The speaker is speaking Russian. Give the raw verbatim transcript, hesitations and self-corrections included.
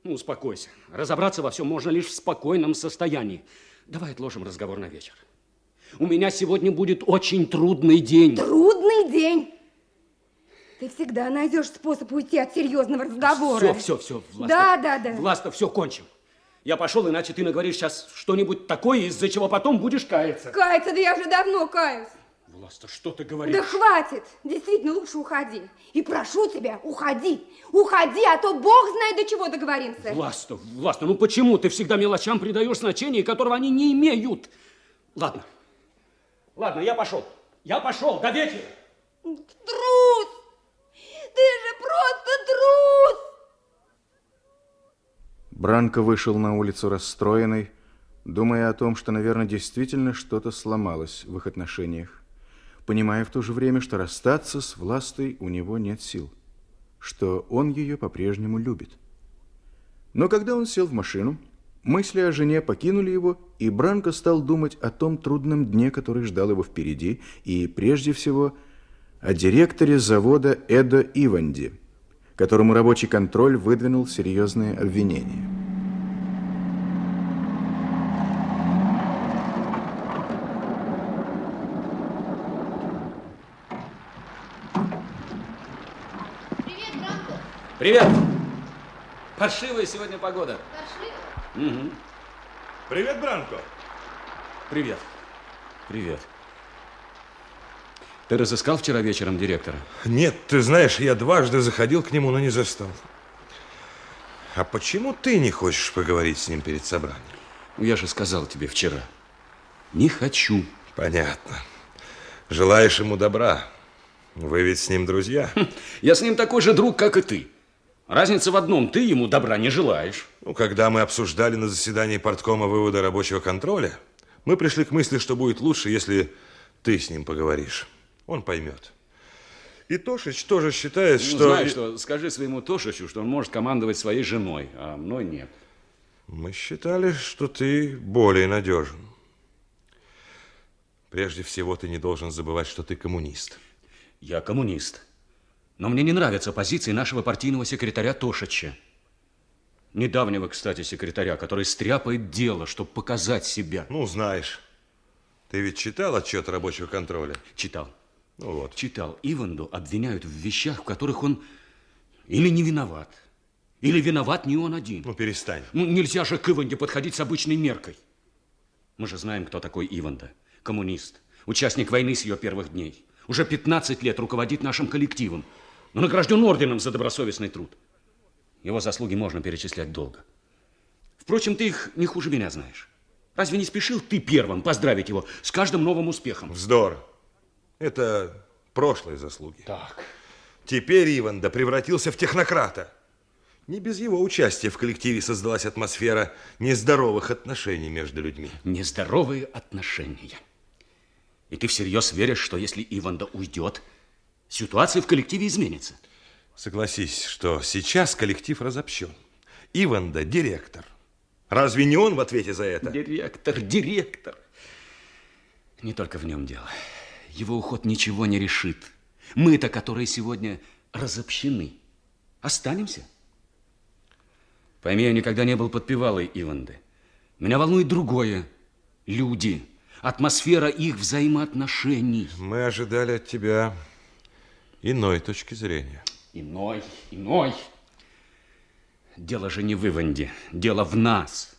Ну, успокойся. Разобраться во всем можно лишь в спокойном состоянии. Давай отложим разговор на вечер. У меня сегодня будет очень трудный день. Трудный день? Ты всегда найдешь способ уйти от серьезного разговора. Все, все, все, Власта. Да, да, да. Власта, все, кончим. Я пошел, иначе ты наговоришь сейчас что-нибудь такое, из-за чего потом будешь каяться. Каяться? Да я уже давно каюсь. Власта, что ты говоришь? Да хватит. Действительно, лучше уходи. И прошу тебя, уходи. Уходи, а то Бог знает, до чего договоримся. Власта, Власта, ну почему ты всегда мелочам придаешь значение, которого они не имеют? Ладно. Ладно, я пошел. Я пошел. До вечера. Трус! Ты же просто трус! Бранко вышел на улицу расстроенный, думая о том, что, наверное, действительно что-то сломалось в их отношениях, понимая в то же время, что расстаться с Властой у него нет сил, что он ее по-прежнему любит. Но когда он сел в машину, мысли о жене покинули его, и Бранко стал думать о том трудном дне, который ждал его впереди, и прежде всего о директоре завода Эдо Иванди, которому рабочий контроль выдвинул серьезные обвинения. Привет, Бранко. Привет. Паршивая сегодня погода. Пошли. Угу. Привет, Бранко. Привет. Привет. Ты разыскал вчера вечером директора? Нет, ты знаешь, я дважды заходил к нему, но не застал. А почему ты не хочешь поговорить с ним перед собранием? Я же сказал тебе вчера. Не хочу. Понятно. Желаешь ему добра. Вы ведь с ним друзья. Я с ним такой же друг, как и ты. Разница в одном. Ты ему добра не желаешь. Ну, когда мы обсуждали на заседании парткома вывода рабочего контроля, мы пришли к мысли, что будет лучше, если ты с ним поговоришь. Он поймет. И Тошич тоже считает, ну, что... Знаешь что, скажи своему Тошичу, что он может командовать своей женой, а мной нет. Мы считали, что ты более надежен. Прежде всего, ты не должен забывать, что ты коммунист. Я коммунист. Но мне не нравятся позиции нашего партийного секретаря Тошича. Недавнего, кстати, секретаря, который стряпает дело, чтобы показать себя. Ну, знаешь, ты ведь читал отчет рабочего контроля? Читал. Ну вот. Читал. Иванду обвиняют в вещах, в которых он или не виноват, или виноват не он один. Ну, перестань. Ну, нельзя же к Иванде подходить с обычной меркой. Мы же знаем, кто такой Иванда. Коммунист, участник войны с ее первых дней. Уже пятнадцать лет руководит нашим коллективом, но награжден орденом за добросовестный труд. Его заслуги можно перечислять долго. Впрочем, ты их не хуже меня знаешь. Разве не спешил ты первым поздравить его с каждым новым успехом? Вздор. Это прошлые заслуги. Так. Теперь Иванда превратился в технократа. Не без его участия в коллективе создалась атмосфера нездоровых отношений между людьми. Нездоровые отношения. И ты всерьез веришь, что если Иванда уйдет, ситуация в коллективе изменится? Согласись, что сейчас коллектив разобщен. Иванда – директор. Разве не он в ответе за это? Директор, директор. Не только в нем дело. Его уход ничего не решит. Мы-то, которые сегодня разобщены, останемся. Пойми, я никогда не был подпевалой Иванды. Меня волнует другое. Люди, атмосфера их взаимоотношений. Мы ожидали от тебя иной точки зрения. Иной, иной. Дело же не в Иванде, дело в нас.